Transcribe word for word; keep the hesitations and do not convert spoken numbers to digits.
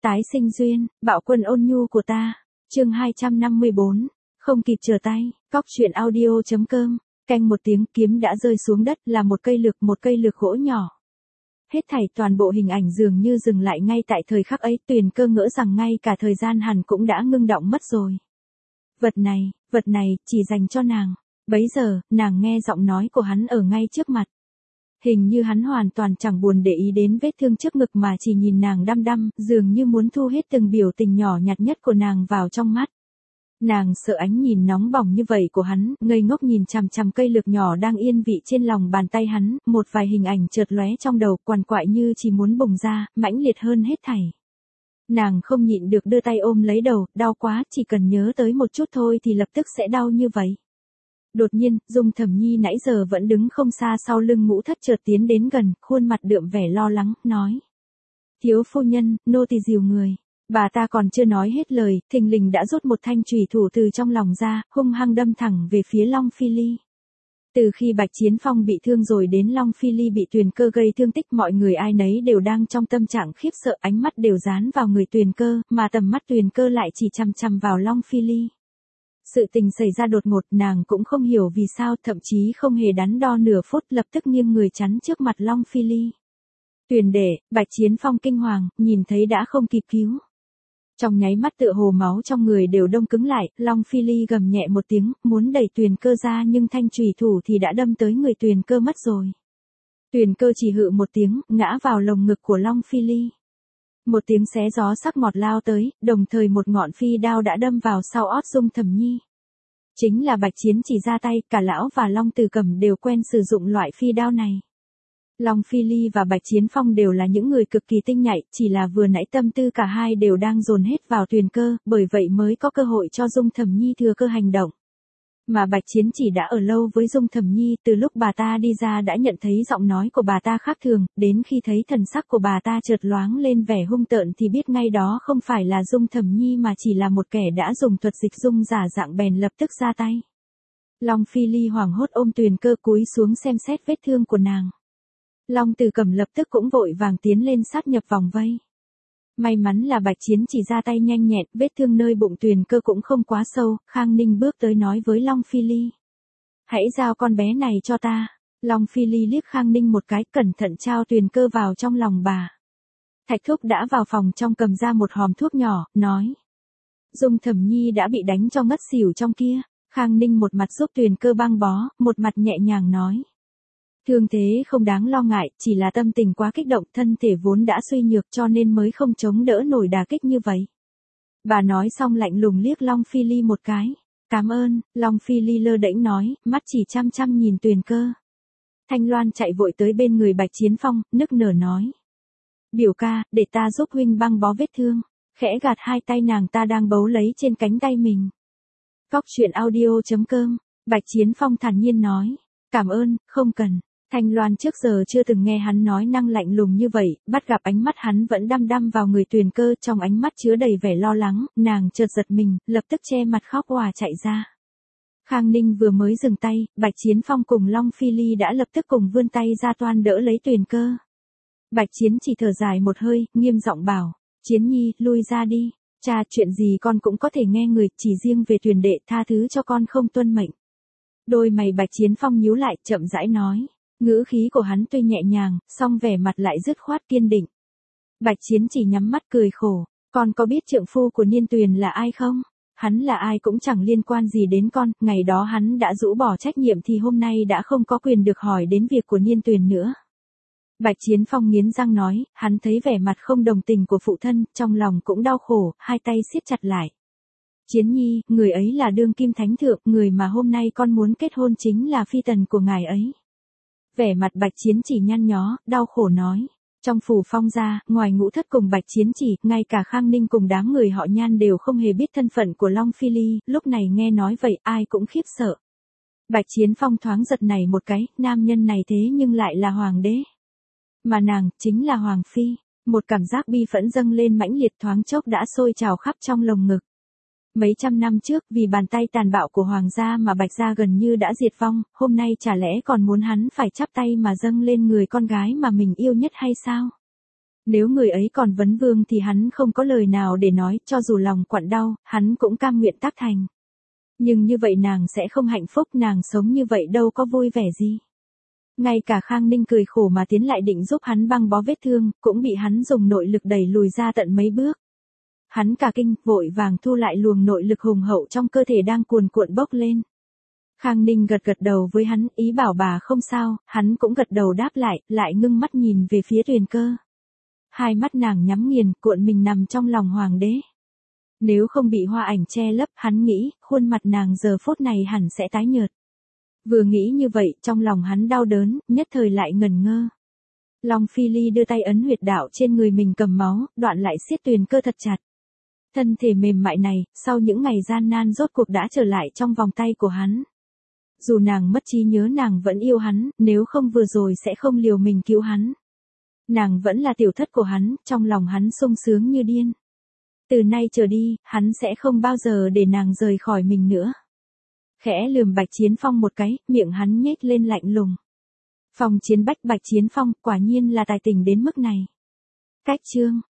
Tái sinh duyên, bạo quân ôn nhu của ta. Chương hai trăm năm mươi bốn. Không kịp trở tay. Cóc truyện audio chấm com. Canh một tiếng, kiếm đã rơi xuống đất, là một cây lược, một cây lược gỗ nhỏ. Hết thảy toàn bộ hình ảnh dường như dừng lại ngay tại thời khắc ấy, Tuyền Cơ ngỡ rằng ngay cả thời gian hẳn cũng đã ngưng động mất rồi. Vật này, vật này, chỉ dành cho nàng. Bấy giờ, nàng nghe giọng nói của hắn ở ngay trước mặt. Hình như hắn hoàn toàn chẳng buồn để ý đến vết thương trước ngực mà chỉ nhìn nàng đăm đăm, dường như muốn thu hết từng biểu tình nhỏ nhặt nhất của nàng vào trong mắt. Nàng sợ ánh nhìn nóng bỏng như vậy của hắn, ngây ngốc nhìn chằm chằm cây lược nhỏ đang yên vị trên lòng bàn tay hắn, một vài hình ảnh chợt lóe trong đầu, quằn quại như chỉ muốn bùng ra, mãnh liệt hơn hết thảy. Nàng không nhịn được đưa tay ôm lấy đầu, đau quá, chỉ cần nhớ tới một chút thôi thì lập tức sẽ đau như vậy. Đột nhiên, Dung Thẩm Nhi nãy giờ vẫn đứng không xa sau lưng Ngũ Thất chợt tiến đến gần, khuôn mặt đượm vẻ lo lắng, nói. Thiếu phu nhân, nô tỳ dìu người. Bà ta còn chưa nói hết lời, thình lình đã rút một thanh chùy thủ từ trong lòng ra, hung hăng đâm thẳng về phía Long Phi Ly. Từ khi Bạch Chiến Phong bị thương rồi đến Long Phi Ly bị Tuyền Cơ gây thương tích, mọi người ai nấy đều đang trong tâm trạng khiếp sợ, ánh mắt đều dán vào người Tuyền Cơ, mà tầm mắt Tuyền Cơ lại chỉ chằm chằm vào Long Phi Ly. Sự tình xảy ra đột ngột, nàng cũng không hiểu vì sao, thậm chí không hề đắn đo nửa phút, lập tức nghiêng người chắn trước mặt Long Phi Ly. Tuyền đệ, Bạch Chiến Phong kinh hoàng, nhìn thấy đã không kịp cứu. Trong nháy mắt tựa hồ máu trong người đều đông cứng lại, Long Phi Ly gầm nhẹ một tiếng, muốn đẩy Tuyền Cơ ra nhưng thanh chùy thủ thì đã đâm tới người Tuyền Cơ mất rồi. Tuyền Cơ chỉ hự một tiếng, ngã vào lồng ngực của Long Phi Ly. Một tiếng xé gió sắc ngọt lao tới, đồng thời một ngọn phi đao đã đâm vào sau ót Dung Thẩm Nhi. Chính là Bạch Chiến chỉ ra tay, cả lão và Long Tử Cẩm đều quen sử dụng loại phi đao này. Long Phi Ly và Bạch Chiến Phong đều là những người cực kỳ tinh nhạy, chỉ là vừa nãy tâm tư cả hai đều đang dồn hết vào Tuyền Cơ, bởi vậy mới có cơ hội cho Dung Thẩm Nhi thừa cơ hành động. Mà Bạch Chiến chỉ đã ở lâu với Dung Thẩm Nhi, từ lúc bà ta đi ra đã nhận thấy giọng nói của bà ta khác thường, đến khi thấy thần sắc của bà ta chợt loáng lên vẻ hung tợn thì biết ngay đó không phải là Dung Thẩm Nhi mà chỉ là một kẻ đã dùng thuật dịch dung giả dạng, bèn lập tức ra tay. Long Phi Ly hoảng hốt ôm Tuyền Cơ cúi xuống xem xét vết thương của nàng. Long Tử Cẩm lập tức cũng vội vàng tiến lên sát nhập vòng vây. May mắn là Bạch Chiến chỉ ra tay nhanh nhẹn, vết thương nơi bụng Tuyền Cơ cũng không quá sâu, Khang Ninh bước tới nói với Long Phi Ly. Hãy giao con bé này cho ta. Long Phi Ly liếc Khang Ninh một cái, cẩn thận trao Tuyền Cơ vào trong lòng bà. Thạch Thúc đã vào phòng trong cầm ra một hòm thuốc nhỏ, nói. Dung Thẩm Nhi đã bị đánh cho ngất xỉu trong kia. Khang Ninh một mặt giúp Tuyền Cơ băng bó, một mặt nhẹ nhàng nói. Thương thế không đáng lo ngại, chỉ là tâm tình quá kích động, thân thể vốn đã suy nhược cho nên mới không chống đỡ nổi đả kích như vậy. Bà nói xong lạnh lùng liếc Long Phi Ly một cái. Cảm ơn, Long Phi Ly lơ đễnh nói, mắt chỉ chăm chăm nhìn Tuyền Cơ. Thanh Loan chạy vội tới bên người Bạch Chiến Phong, nức nở nói. Biểu ca, để ta giúp huynh băng bó vết thương. Khẽ gạt hai tay nàng ta đang bấu lấy trên cánh tay mình. Cóc truyện audio chấm com. Bạch Chiến Phong thản nhiên nói. Cảm ơn, không cần. Thanh Loan trước giờ chưa từng nghe hắn nói năng lạnh lùng như vậy, bắt gặp ánh mắt hắn vẫn đăm đăm vào người Tuyền Cơ, trong ánh mắt chứa đầy vẻ lo lắng, nàng chợt giật mình, lập tức che mặt khóc òa chạy ra. Khang Ninh vừa mới dừng tay, Bạch Chiến Phong cùng Long Phi Ly đã lập tức cùng vươn tay ra toan đỡ lấy Tuyền Cơ. Bạch Chiến chỉ thở dài một hơi, nghiêm giọng bảo, Chiến Nhi, lui ra đi, cha, chuyện gì con cũng có thể nghe người, chỉ riêng về Tuyền đệ tha thứ cho con không tuân mệnh. Đôi mày Bạch Chiến Phong nhíu lại, chậm rãi nói. Ngữ khí của hắn tuy nhẹ nhàng, song vẻ mặt lại dứt khoát kiên định. Bạch Chiến chỉ nhắm mắt cười khổ, con có biết trượng phu của Niên Tuyền là ai không? Hắn là ai cũng chẳng liên quan gì đến con, ngày đó hắn đã rũ bỏ trách nhiệm thì hôm nay đã không có quyền được hỏi đến việc của Niên Tuyền nữa. Bạch Chiến Phong nghiến răng nói, hắn thấy vẻ mặt không đồng tình của phụ thân, trong lòng cũng đau khổ, hai tay siết chặt lại. Chiến Nhi, người ấy là đương kim thánh thượng, người mà hôm nay con muốn kết hôn chính là phi tần của ngài ấy. Vẻ mặt Bạch Chiến chỉ nhăn nhó, đau khổ nói. Trong phủ Phong gia, ngoài Ngũ Thất cùng Bạch Chiến chỉ, ngay cả Khang Ninh cùng đám người họ Nhan đều không hề biết thân phận của Long Phi Ly, lúc này nghe nói vậy ai cũng khiếp sợ. Bạch Chiến Phong thoáng giật nảy một cái, nam nhân này thế nhưng lại là hoàng đế. Mà nàng, chính là Hoàng Phi. Một cảm giác bi phẫn dâng lên mãnh liệt, thoáng chốc đã sôi trào khắp trong lồng ngực. Mấy trăm năm trước, vì bàn tay tàn bạo của hoàng gia mà Bạch gia gần như đã diệt vong, hôm nay chả lẽ còn muốn hắn phải chắp tay mà dâng lên người con gái mà mình yêu nhất hay sao? Nếu người ấy còn vấn vương thì hắn không có lời nào để nói, cho dù lòng quặn đau, hắn cũng cam nguyện tác thành. Nhưng như vậy nàng sẽ không hạnh phúc, nàng sống như vậy đâu có vui vẻ gì. Ngay cả Khang Ninh cười khổ mà tiến lại định giúp hắn băng bó vết thương, cũng bị hắn dùng nội lực đẩy lùi ra tận mấy bước. Hắn cả kinh, vội vàng thu lại luồng nội lực hùng hậu trong cơ thể đang cuồn cuộn bốc lên. Khang Ninh gật gật đầu với hắn, ý bảo bà không sao, hắn cũng gật đầu đáp lại, lại ngưng mắt nhìn về phía Tuyền Cơ. Hai mắt nàng nhắm nghiền, cuộn mình nằm trong lòng hoàng đế. Nếu không bị hoa ảnh che lấp, hắn nghĩ, khuôn mặt nàng giờ phút này hẳn sẽ tái nhợt. Vừa nghĩ như vậy, trong lòng hắn đau đớn, nhất thời lại ngẩn ngơ. Long Phi Ly đưa tay ấn huyệt đạo trên người mình cầm máu, đoạn lại siết Tuyền Cơ thật chặt. Thân thể mềm mại này, sau những ngày gian nan rốt cuộc đã trở lại trong vòng tay của hắn. Dù nàng mất trí nhớ, nàng vẫn yêu hắn, nếu không vừa rồi sẽ không liều mình cứu hắn. Nàng vẫn là tiểu thất của hắn, trong lòng hắn sung sướng như điên. Từ nay trở đi, hắn sẽ không bao giờ để nàng rời khỏi mình nữa. Khẽ lườm Bạch Chiến Phong một cái, miệng hắn nhếch lên lạnh lùng. Phong Chiến Bách Bạch Chiến Phong, quả nhiên là tài tình đến mức này. Cách chương